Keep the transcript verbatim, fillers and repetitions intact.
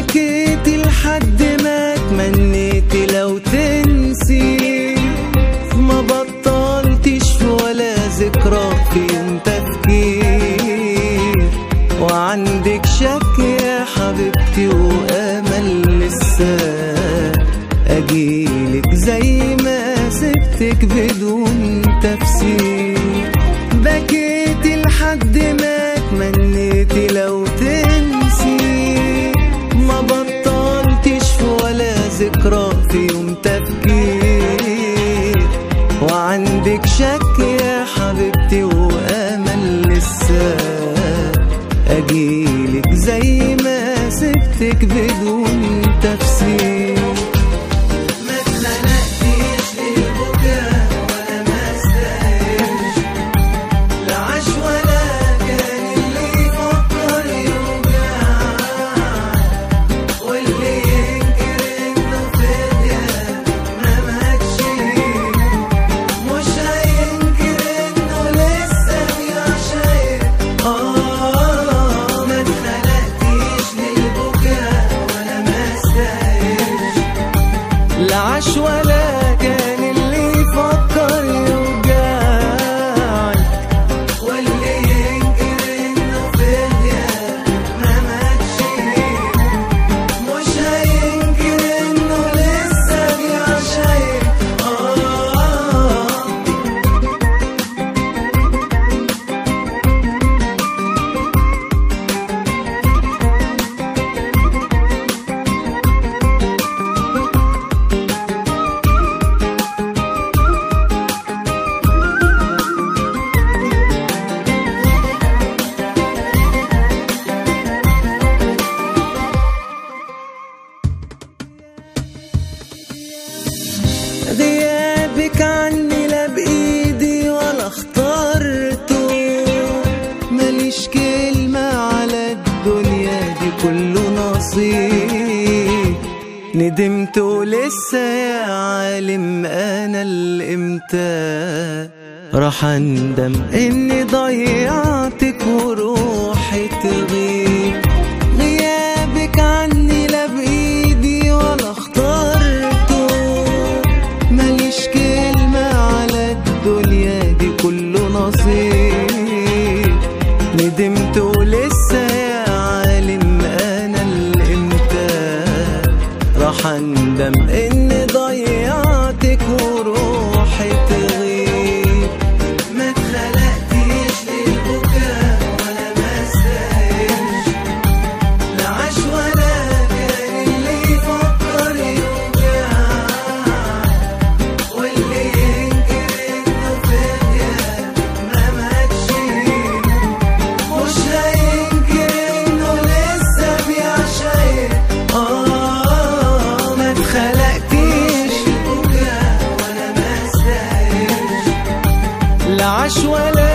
بكيت لحد ما تمنيت لو تنسي، ما بطلتش ولا ذكرى في يوم تفكير، وعندك شك يا حبيبتي وامل لسه اجيلك زي ما سبتك بدون تفسير. بكيت لحد ما تمنيت لو تنسي، ما بطلتش ولا ذكرى في يوم تفكير، وعندك شك يا حبيبتي وامل لسه اجيلك زي ما سبتك بدون تفسير. عاش ولا كان اللي يفكر يوجعك، واللي ينكر انه فدية ما ماتش، مش هينكر انه لسه بيعشق. غيابك عني لا بإيدي ولا اخترته، ماليش كلمة على الدنيا دي كله نصيب، ندمت ولسه يا عالم أنا الإمتى راح أندم إني ضيعتك وروحي تغيب. غيابك عني لا بإيدي ولا اخترته، ماليش كلمة على الدنيا دي كله نصيب، ندمت ولسه يا عالم أنا الإمتى راح أندم إني ضيعتك وروحي تغيب. ما اتخلقتيش للبكاء ولا ما استاهلش، لا عاش ولا كان اللي يفكر يوجعك، واللي ينكر انه فدية ما ماتش، مش هينكر انه لسه بيعشق. اه ما اتخلقتيش للبكاء ولا ما استاهلش، لا عاش ولا